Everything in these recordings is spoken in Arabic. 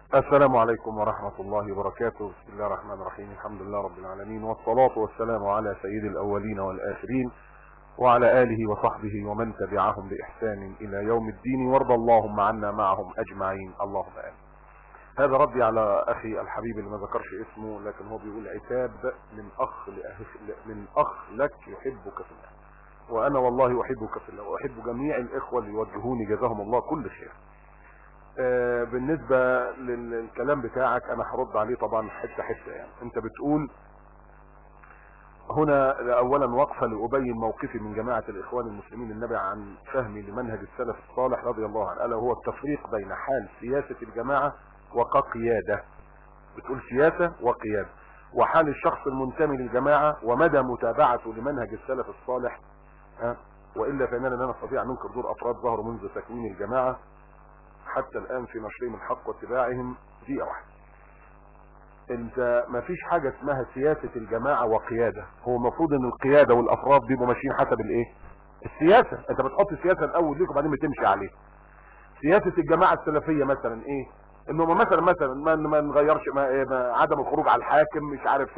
السلام عليكم ورحمة الله وبركاته. بسم الله الرحمن الرحيم. الحمد لله رب العالمين، والصلاة والسلام على سيد الأولين والآخرين وعلى آله وصحبه ومن تبعهم بإحسان إلى يوم الدين، وارض اللهم عنا معهم أجمعين، اللهم آمين. هذا ردي على أخي الحبيب اللي ما ذكرش اسمه، لكن هو بيقول عتاب من أخ لك يحبك في الله، وأنا والله أحبك في الله، وأحب جميع الإخوة اللي يوجهوني جزاهم الله كل خير. بالنسبة للكلام بتاعك انا هرد عليه طبعا حتة حتة. يعني انت بتقول هنا اولا وقفة لأبين موقفي من جماعة الاخوان المسلمين النابع عن فهمي لمنهج السلف الصالح رضي الله عنه، الا هو التفريق بين حال سياسة الجماعة وكقيادة. بتقول سياسة وقيادة، وحال الشخص المنتمي للجماعة ومدى متابعته لمنهج السلف الصالح. وإلا فإننا لا نستطيع أن ننكر دور أفراد ظهروا منذ تكوين الجماعة حتى الآن في نشرهم الحق واتباعهم دقيقة واحدة. انت ما فيش حاجة اسمها سياسة الجماعة وقيادة. هو المفروض ان القيادة والافراد بيبقوا ماشيين حسب الايه؟ السياسة. انت بتحط السياسة الاول ليك وبعدين بتمشي عليه. سياسة الجماعة السلفية مثلا ايه؟ انه مثلا ما نغيرش عدم الخروج على الحاكم، مش عارف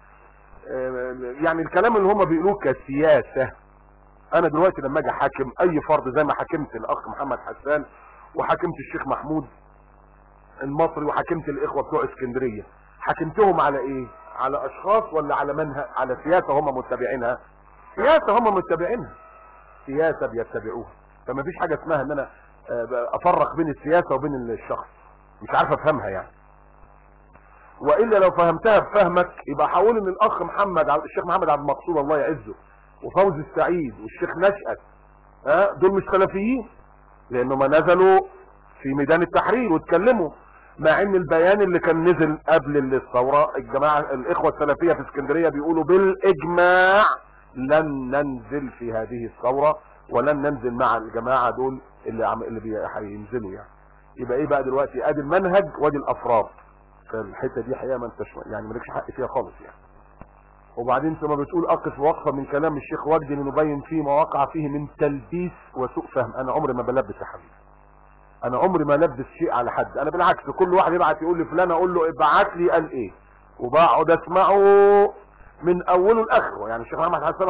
يعني الكلام اللي هم بيقولوه كسياسة. انا دلوقتي لما اجي حاكم اي فرد زي ما حكمت الاخ محمد حسان وحكمت الشيخ محمود المصري وحكمت الاخوة بتوع اسكندرية، حكمتهم على ايه؟ على اشخاص ولا على منهج؟ على سياسة هم متبعينها. سياسة هم متبعينها، سياسة بيتبعوها. فما فيش حاجة اسمها ان انا افرق بين السياسة وبين الشخص. مش عارف افهمها يعني. والا لو فهمتها بفهمك يبقى هقول ان الاخ الشيخ محمد عبد المقصود الله يعزه وفوزي السعيد والشيخ نشأت دول مش سلفيين، لانه ما نزلوا في ميدان التحرير واتكلموا، مع ان البيان اللي كان نزل قبل الثورة الجماعة الاخوة السلفية في اسكندرية بيقولوا بالاجماع لن ننزل في هذه الثورة ولن ننزل مع الجماعة دول اللي هينزلوا. يعني يبقى ايه بقى دلوقتي؟ ادي المنهج وادي الافراد. فالحتة دي حقيقة ما انتش يعني مالكش حق فيها خالص يعني. وبعدين ثم بتقول اقف وقفة من كلام الشيخ وجدي لنبين فيه ما وقع فيه من تلبيس وسوء فهم. انا عمري ما بلبس يا حبيبي، انا عمري ما لبس شيء على حد. انا بالعكس كل واحد يبعت يقول لي فلان اقول له ابعت لي قال ايه، وبقعد اسمعه من اوله لاخره. يعني الشيخ محمد حسن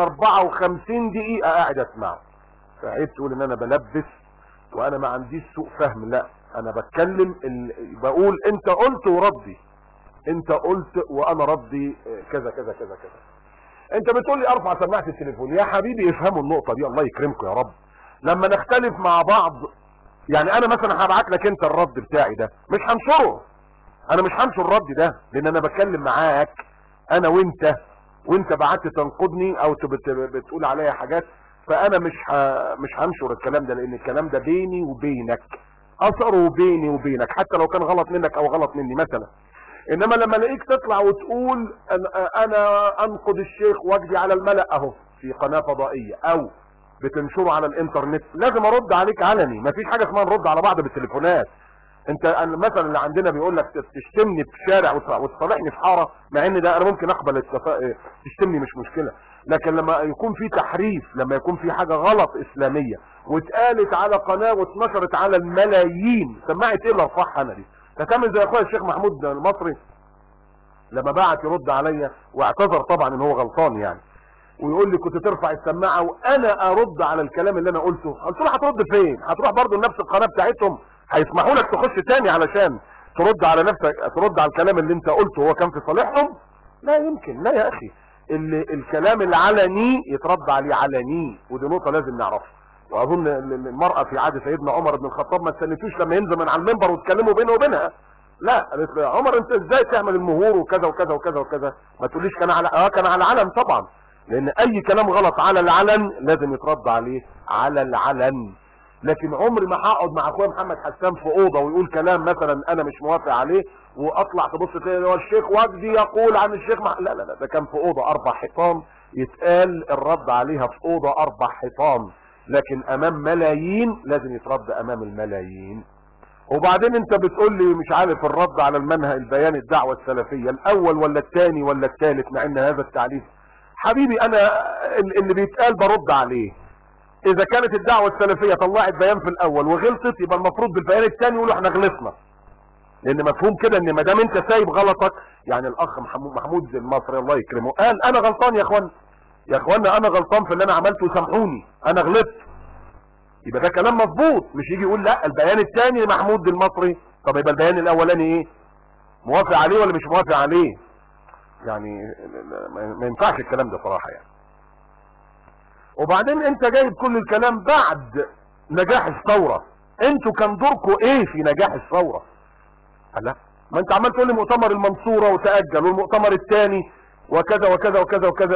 54 دقيقة قاعد اسمعه. فعيب تقول ان انا بلبس وانا ما عنديش سوء فهم. لا، انا بتكلم بقول انت قلت وردي، انت قلت وانا ردي كذا كذا كذا كذا. انت بتقول لي ارفع سماعة التليفون. يا حبيبي افهموا النقطة دي، الله يكرمكم يا رب. لما نختلف مع بعض، يعني انا مثلا هبعت لك انت الرد بتاعي ده مش هنشره. انا مش هنشر الرد ده لان انا بتكلم معاك انا وانت بعت تنقضني او بتقول عليا حاجات. فانا مش هنشر الكلام ده، لان الكلام ده بيني وبينك، اثره بيني وبينك حتى لو كان غلط منك او غلط مني مثلا. انما لما الاقيك تطلع وتقول انا انقد الشيخ وجدي على الملأ اهو في قناة فضائية او بتنشره على الانترنت، لازم ارد عليك علني. مفيش حاجة اسمها نرد على بعض بالتليفونات. انت مثلا اللي عندنا بيقول لك تشتمني في شارع وتصالحني في حارة، مع ان ده انا ممكن اقبل تشتمني مش مشكلة. لكن لما يكون في تحريف، لما يكون في حاجة غلط اسلامية واتقالت على قناة واتنشرت على الملايين، سمعت ايه اللي ارفعها انا دي؟ تعمل زي اخويا الشيخ محمود المصري لما بعت يرد عليا واعتذر طبعا ان هو غلطان يعني، ويقول لي كنت ترفع السماعه وانا ارد على الكلام اللي انا قلته. قلت له هترد فين؟ هتروح برضه لنفس القناه بتاعتهم؟ هيسمحوا لك تخش تاني علشان ترد على نفسك، ترد على الكلام اللي انت قلته هو كان في صالحهم؟ لا يمكن. لا يا اخي، الكلام العلني يترد عليه علني، ودي نقطه لازم نعرفها. واظن المرأة في عهد سيدنا عمر بن الخطاب ما استنيتوش لما ينزل من على المنبر وتكلموا بينه وبينها. لا، قالت له يا عمر انت ازاي تعمل المهور وكذا وكذا وكذا وكذا؟ ما تقوليش كان على علن طبعا، لان اي كلام غلط على العلن لازم يترد عليه على العلن. لكن عمري ما هقعد مع اخويا محمد حسان في اوضه ويقول كلام مثلا انا مش موافق عليه واطلع تبص تلاقي هو الشيخ وجدي يقول عن الشيخ لا لا لا، ده كان في اوضه 4 حيطان يتقال الرد عليها في اوضه 4 حيطان، لكن امام ملايين لازم يترد امام الملايين. وبعدين انت بتقول لي مش عارف الرد على المنهج البيان الدعوة السلفية الاول ولا الثاني ولا الثالث، مع ان هذا التعليق حبيبي انا اللي بيتقال برد عليه. اذا كانت الدعوة السلفية طلعت بيان في الاول وغلطت، يبقى المفروض بالبيان الثاني يقولوا احنا غلطنا. لان مفهوم كده ان ما دام انت سايب غلطك، يعني الاخ محمود المصري الله يكرمه قال انا غلطان يا اخوان، يا اخوانا انا غلطان في اللي انا عملته سامحوني انا غلطت، يبقى ده كلام مظبوط. مش يجي يقول لا البيان الثاني لمحمود المصري، طب يبقى البيان الاولاني ايه؟ موافق عليه ولا مش موافق عليه؟ يعني ما ينفعش الكلام ده صراحه يعني. وبعدين انت جايب كل الكلام بعد نجاح الثوره، انتوا كان دوركم ايه في نجاح الثوره؟ لا ما انت عمال تقول لي مؤتمر المنصوره وتاجل والمؤتمر الثاني وكذا وكذا وكذا وكذا.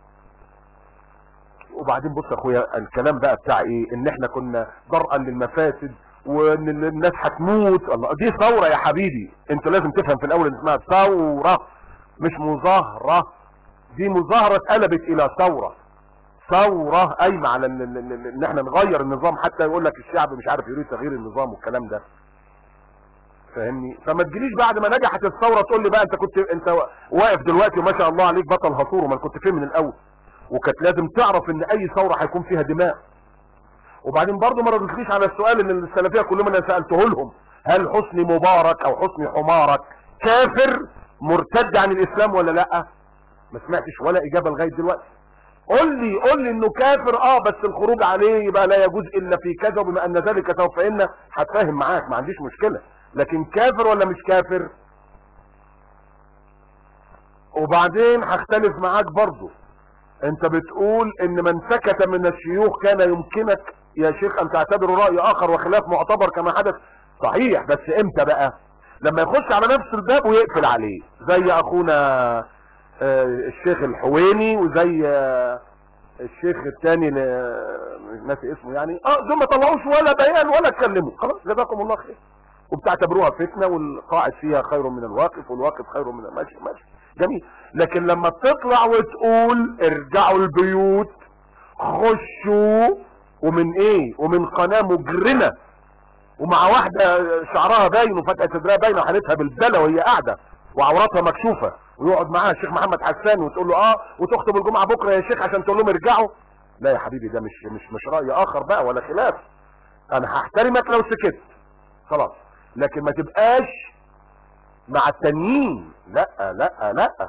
وبعدين بص يا اخويا الكلام بقى بتاع ايه؟ ان احنا كنا درءا للمفاسد وان الناس هتموت. الله، دي ثوره يا حبيبي، انت لازم تفهم في الاول ان اسمها ثوره مش مظاهره. دي مظاهره اتقلبت الى ثوره. ثوره قايمه على ان احنا نغير النظام، حتى يقول لك الشعب مش عارف يريد تغيير النظام والكلام ده، فاهمني؟ فما تجيليش بعد ما نجحت الثوره تقول لي بقى انت واقف دلوقتي وما شاء الله عليك بطل هصور، وما كنت فين من الاول؟ وكانت لازم تعرف ان اي ثوره هيكون فيها دماء. وبعدين برضو ما ردتليش على السؤال اللي السلفيه كلهم انا سالته لهم، هل حسني مبارك او حسني حمارك كافر مرتد عن الاسلام ولا لا؟ ما سمعتش ولا اجابه لغايه دلوقتي. قول لي انه كافر بس الخروج عليه يبقى لا يجوز الا في كذا، وبما ان ذلك سوف فإن هتفاهم معاك ما عنديش مشكله، لكن كافر ولا مش كافر؟ وبعدين هختلف معاك برضو. انت بتقول ان من سكت من الشيوخ كان يمكنك يا شيخ ان تعتبره رأي اخر وخلاف معتبر كما حدث. صحيح، بس امتى بقى؟ لما يخش على نفس الباب ويقفل عليه، زي اخونا الشيخ الحويني وزي الشيخ الثاني ناسي اسمه يعني، دول ما طلعوش ولا بيان ولا اتكلموا، خلاص جزاكم الله خير، وبتعتبروها فتنه والقاعد فيها خير من الواقف والواقف خير من ماشي جميل. لكن لما تطلع وتقول ارجعوا البيوت خشوا، ومن ايه؟ ومن قناه مجرمه ومع واحده شعرها باين وفتحه صدرها باينه وحالتها بالبلا وهي قاعده وعوراتها مكشوفه، ويقعد معاها الشيخ محمد حسان وتقول له وتخطب الجمعه بكره يا شيخ عشان تقول لهم ارجعوا. لا يا حبيبي، ده مش راي اخر بقى ولا خلاف. انا هحترمك لو سكت خلاص، لكن ما تبقاش مع التانيين. لا لا لا.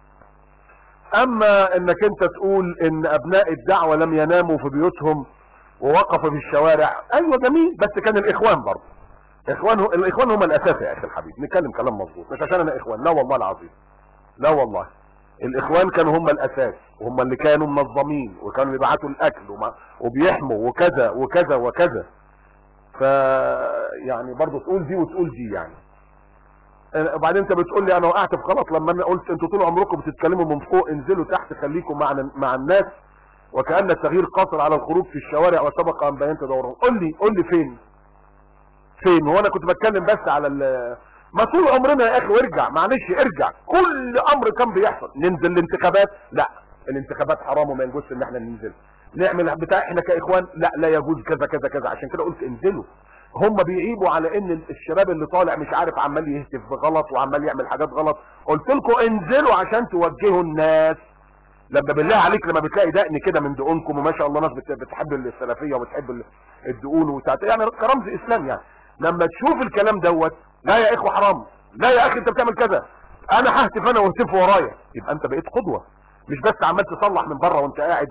اما انك انت تقول ان ابناء الدعوه لم يناموا في بيوتهم ووقفوا في الشوارع، ايوه جميل، بس كان الاخوان برضه. الاخوان هم الاساس يا اخي الحبيب، نتكلم كلام مظبوط، مش عشان انا اخوان، لا والله العظيم، لا والله. الاخوان كانوا هم الاساس، وهم اللي كانوا منظمين وكانوا بيبعتوا الاكل وبيحموا وكذا وكذا وكذا. ف يعني برضه تقول دي وتقول دي يعني. وبعدين انت بتقول لي انا وقعت في غلط لما انا قلت انتوا طول عمركم بتتكلموا من فوق، انزلوا تحت خليكم مع الناس، وكأن التغيير قاصر على الخروج في الشوارع وسبق ان بينت دورهم. قول لي فين؟ هو انا كنت بتكلم بس على ما طول عمرنا يا اخي، وارجع معلش ارجع، كل امر كان بيحصل ننزل الانتخابات، لا الانتخابات حرام وما يجوزش ان احنا ننزل، نعمل بتاع احنا كاخوان، لا يجوز كذا كذا كذا. عشان كده قلت انزلوا. هم بيعيبوا على ان الشباب اللي طالع مش عارف عمال يهتف بغلط وعمال يعمل حاجات غلط. قلت لكم انزلوا عشان توجهوا الناس. لما بالله عليك لما بتلاقي دقن كده من دقونكم، وما شاء الله ناس بتحب السلفيه وبتحب الدقون يعني كرمز اسلام يعني، لما تشوف الكلام دوت، لا يا اخوه حرام، لا يا اخي انت بتعمل كذا، انا ههتف انا واهتف ورايا، يبقى انت بقيت قدوه، مش بس عمال تصلح من بره وانت قاعد.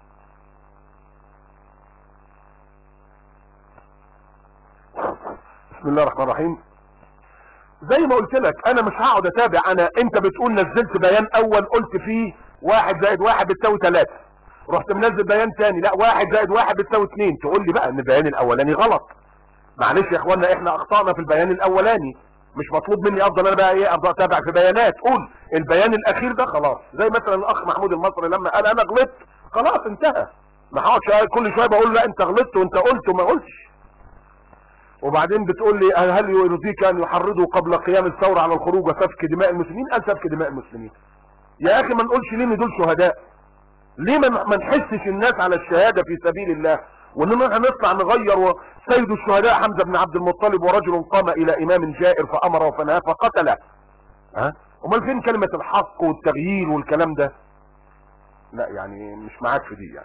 بسم الله الرحمن الرحيم. زي ما قلت لك انا مش هقعد اتابع. انت بتقول نزلت بيان اول قلت فيه 1 زائد 1 بتساوي 3، رحت منزل بيان تاني لا 1 زائد 1 بتساوي 2، تقول لي بقى ان البيان الاولاني غلط. معلش يا اخوانا، احنا اخطأنا في البيان الاولاني، مش مطلوب مني افضل انا بقى افضل اتابع في بيانات. قول البيان الاخير ده خلاص، زي مثلا الاخ محمود المصري لما قال انا غلطت، خلاص انتهى. ما هقعدش كل شويه بقول لا انت غلطت وانت قلت وما قلتش. وبعدين بتقول لي هل يرضيك ان يحرضوا قبل قيام الثوره على الخروج وسفك دماء المسلمين؟ قال سفك دماء المسلمين يا اخي، ما نقولش ليه ان دول شهداء؟ ليه ما نحسش الناس على الشهاده في سبيل الله، واننا هنطلع نغير سيد الشهداء حمزه بن عبد المطلب ورجل قام الى امام جائر فامره فنهاه فقتله. امال فين كلمه الحق والتغيير والكلام ده؟ لا يعني مش معاك في دي يعني.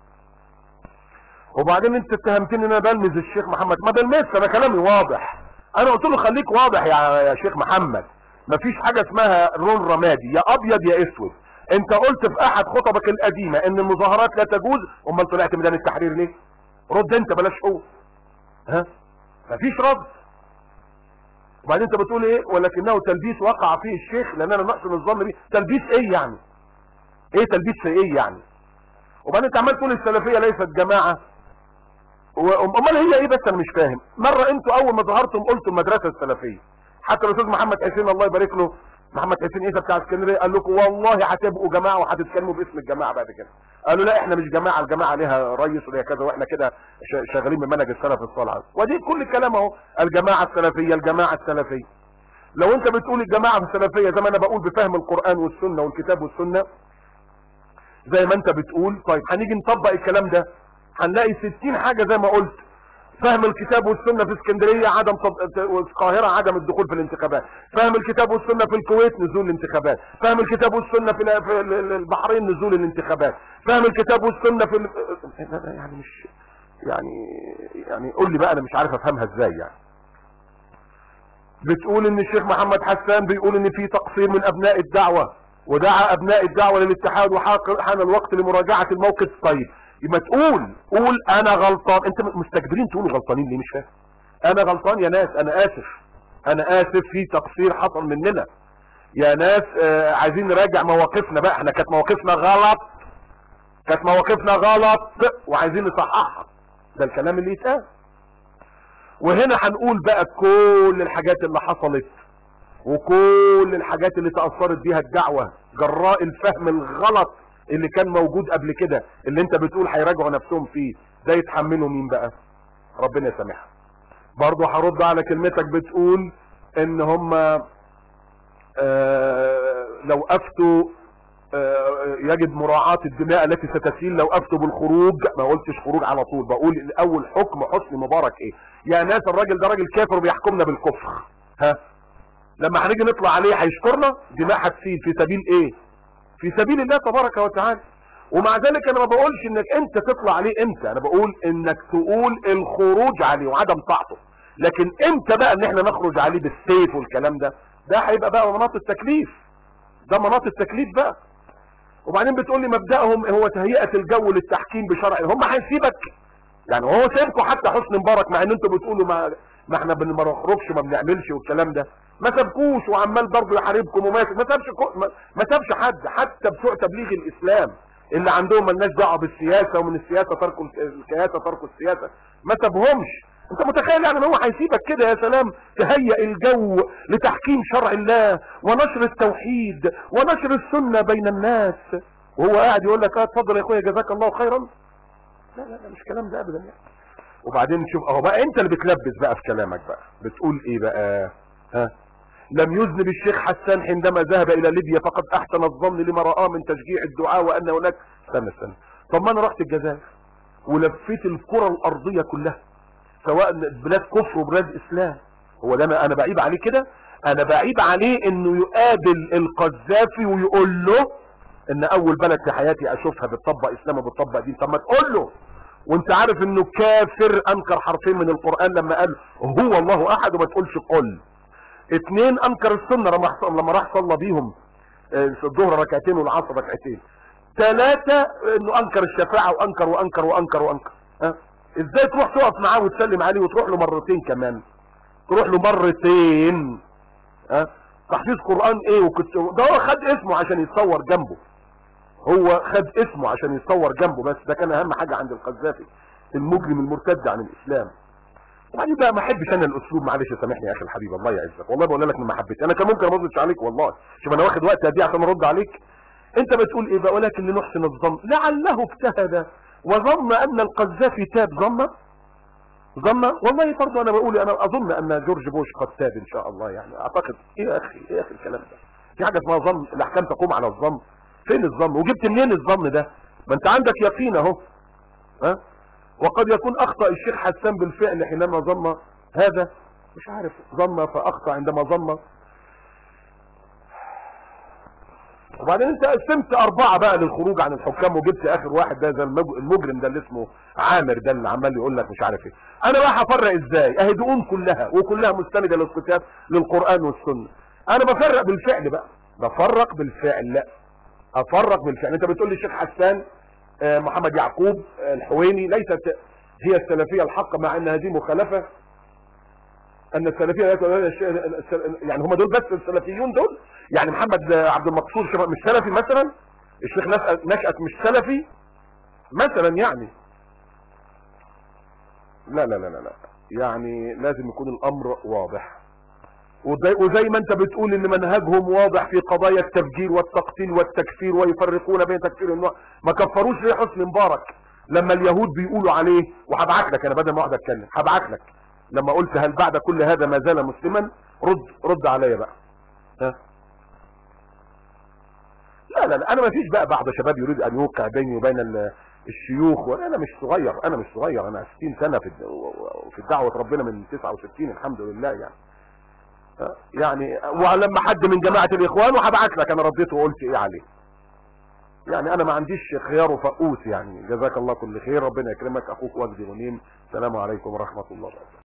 وبعدين انت اتهمتني ان انا بلمز الشيخ محمد، ما بلمسش، انا كلامي واضح. انا قلت له خليك واضح يا شيخ محمد، مفيش حاجه اسمها لون رمادي، يا ابيض يا اسود. انت قلت في احد خطبك القديمه ان المظاهرات لا تجوز، امال طلعت ميدان التحرير ليه؟ رد انت بلاش هو. ها؟ مفيش رد. وبعدين انت بتقول ايه؟ ولكنه تلبيس وقع فيه الشيخ لاننا نحسن الظن به. تلبيس ايه يعني؟ ايه تلبيس في ايه يعني؟ وبعدين انت عمال تقول السلفيه ليست جماعه، امال هي ايه؟ بس انا مش فاهم. مره انتوا اول ما ظهرتم قلتوا المدرسه السلفيه، حتى الاستاذ محمد حسين الله يبارك له، محمد حسين عيسى بتاع اسكندريه، قال لكم والله هتبقوا جماعه وهتتكلموا باسم الجماعه بعد كده. قالوا لا احنا مش جماعه، الجماعه ليها رئيس وليها كذا واحنا كده شغالين بمنهج السلف الصالح. ودي كل الكلام اهو، الجماعه السلفيه الجماعه السلفيه. لو انت بتقول الجماعه السلفيه زي ما انا بقول بفهم القران والسنه والكتاب والسنه زي ما انت بتقول، طيب هنيجي نطبق الكلام ده هنلاقي 60 حاجه زي ما قلت. فهم الكتاب والسنه في اسكندريه عدم القاهره عدم الدخول في الانتخابات، فهم الكتاب والسنه في الكويت نزول الانتخابات، فهم الكتاب والسنه في البحرين نزول الانتخابات، فهم الكتاب والسنه في يعني مش يعني قول لي بقى، انا مش عارف افهمها ازاي يعني. بتقول ان الشيخ محمد حسان بيقول ان في تقصير من ابناء الدعوه، ودعا ابناء الدعوه للاتحاد وحان الوقت لمراجعه الموقف. طيب يبقى قول انا غلطان. انت مستكبرين تقولوا غلطانين ليه؟ مش فاهم. انا غلطان يا ناس، انا اسف، انا اسف في تقصير حصل مننا يا ناس. عايزين نراجع مواقفنا بقى، احنا كانت مواقفنا غلط وعايزين نصححها. ده الكلام اللي يتقال. وهنا هنقول بقى كل الحاجات اللي حصلت وكل الحاجات اللي تأثرت بيها الدعوة جراء الفهم الغلط اللي كان موجود قبل كده، اللي انت بتقول هيراجعوا نفسهم فيه. ده يتحملوا مين بقى؟ ربنا يسامحها. برضه هرد على كلمتك بتقول ان هم لو افتوا يجب مراعاة الدماء التي ستسيل لو افتوا بالخروج. ما قلتش خروج على طول، بقول الاول حكم حسني مبارك ايه. يا ناس الراجل ده راجل كافر وبيحكمنا بالكفر. ها؟ لما هنيجي نطلع عليه هيشكرنا؟ دماء هتسيل في سبيل ايه؟ في سبيل الله تبارك وتعالى. ومع ذلك انا ما بقولش انك انت تطلع عليه امتى، انا بقول انك تقول الخروج عليه وعدم طاعته. لكن امتى بقى ان احنا نخرج عليه بالسيف والكلام ده؟ ده هيبقى بقى مناط التكليف، ده مناط التكليف بقى. وبعدين بتقول لي مبدأهم هو تهيئة الجو للتحكيم بشرع. هم هيسيبك يعني؟ وهو سيبكم حتى حسني مبارك، مع ان انتوا بتقولوا ما احنا ما بنخرجش ما بنعملش والكلام ده، ما سابكوش وعمال برضه يحاربكم وماسك، ما سابش حد، حتى بتوع تبليغ الاسلام اللي عندهم مالناش دعوه بالسياسه ومن السياسه تركوا الكياسه تركوا السياسه، ما سابهمش. انت متخيل يعني ان هو هيسيبك كده يا سلام تهيئ الجو لتحكيم شرع الله ونشر التوحيد ونشر السنه بين الناس، وهو قاعد يقول لك اتفضل يا اخويا جزاك الله خيرا؟ لا لا لا، مش كلام ده ابدا يعني. وبعدين شوف اهو بقى انت اللي بتلبس بقى في كلامك بقى، بتقول ايه بقى؟ ها؟ لم يذنب الشيخ حسان حينما ذهب الى ليبيا فقد احسن الظن لما رآه من تشجيع الدعاء وان هناك استنى. طب ما انا رحت الجزائر ولفيت الكرة الارضية كلها، سواء بلاد كفر وبلاد اسلام. هو ده انا بعيب عليه كده؟ انا بعيب عليه انه يقابل القذافي ويقول له ان اول بلد في حياتي اشوفها بتطبق اسلام وبتطبق دين. طب ما تقول له وانت عارف انه كافر، انكر حرفين من القرآن لما قال هو الله احد وما تقولش قل. 2 انكر السنة لما راح صلى بيهم الظهر ركعتين والعصر ركعتين. 3 انه انكر الشفاعة وانكر وانكر وانكر وانكر. ها؟ ازاي تروح تقف معاه وتسلم عليه وتروح له مرتين كمان؟ تروح له مرتين. ها؟ تحفيظ قرآن ايه؟ وكنت ده هو خد اسمه عشان يتصور جنبه، هو خد اسمه عشان يتصور جنبه بس، ده كان اهم حاجة عند القذافي المجرم المرتد عن الاسلام. وبعدين بقى ما احبش انا الاسلوب، معلش سامحني يا اخي الحبيب الله يعزك، والله بقول لك من محبتي. انا كان ممكن ما اردش عليك والله، شوف انا واخد وقت قد ايه عشان ارد عليك. انت بتقول ايه بقى؟ ولكن لنحسن الظن لعله اجتهد وظن ان القذافي تاب. ظن والله برضه انا بقول انا اظن ان جورج بوش قد تاب ان شاء الله يعني، اعتقد. ايه يا اخي الكلام ده؟ في حاجه اسمها ظن؟ الاحكام تقوم على الظن. فين الظن؟ وجبت منين الظن ده؟ ما انت عندك يقين اهو. ها؟ وقد يكون اخطأ الشيخ حسان بالفعل حينما ظن هذا، مش عارف، ظن فاخطأ عندما ظن. وبعدين انت قسمت 4 بقى للخروج عن الحكام وجبت اخر واحد ده زي المجرم ده اللي اسمه عامر ده اللي عمال يقول لك مش عارف ايه. انا بقى هفرق ازاي؟ اهي دقون كلها وكلها مستنده للكتاب للقران والسنه. انا بفرق بالفعل بقى، بفرق بالفعل. لا افرق بالفعل. انت بتقول لي الشيخ حسان محمد يعقوب الحويني ليست هي السلفيه الحق، مع ان هذه مخالفه. ان السلفيه يعني هم دول بس السلفيون دول؟ يعني محمد عبد المقصود مش سلفي مثلا؟ الشيخ نشأت مش سلفي مثلا يعني؟ لا لا لا لا لا، يعني لازم يكون الامر واضح. وزي ما انت بتقول ان منهجهم واضح في قضايا التفجير والتقتيل والتكفير، ويفرقون بين تكفير النوع. ما كفروش ليه حسني مبارك لما اليهود بيقولوا عليه؟ وهبعت لك انا بدل ما اقعد اتكلم هبعت لك لما قلت هل بعد كل هذا ما زال مسلما؟ رد عليا بقى. ها؟ لا لا لا، انا ما فيش بقى بعض شباب يريد ان يوقع بيني وبين الشيوخ، وانا مش صغير، انا مش صغير، انا 60 سنه في دعوه ربنا من 69 الحمد لله يعني. يعني ولما حد من جماعه الاخوان وهبعت لك انا رديت وقلت ايه عليه. يعني انا ما عنديش خيار وفقوس يعني. جزاك الله كل خير، ربنا يكرمك. اخوك وجدي غنيم، السلام عليكم ورحمه الله وبركاته.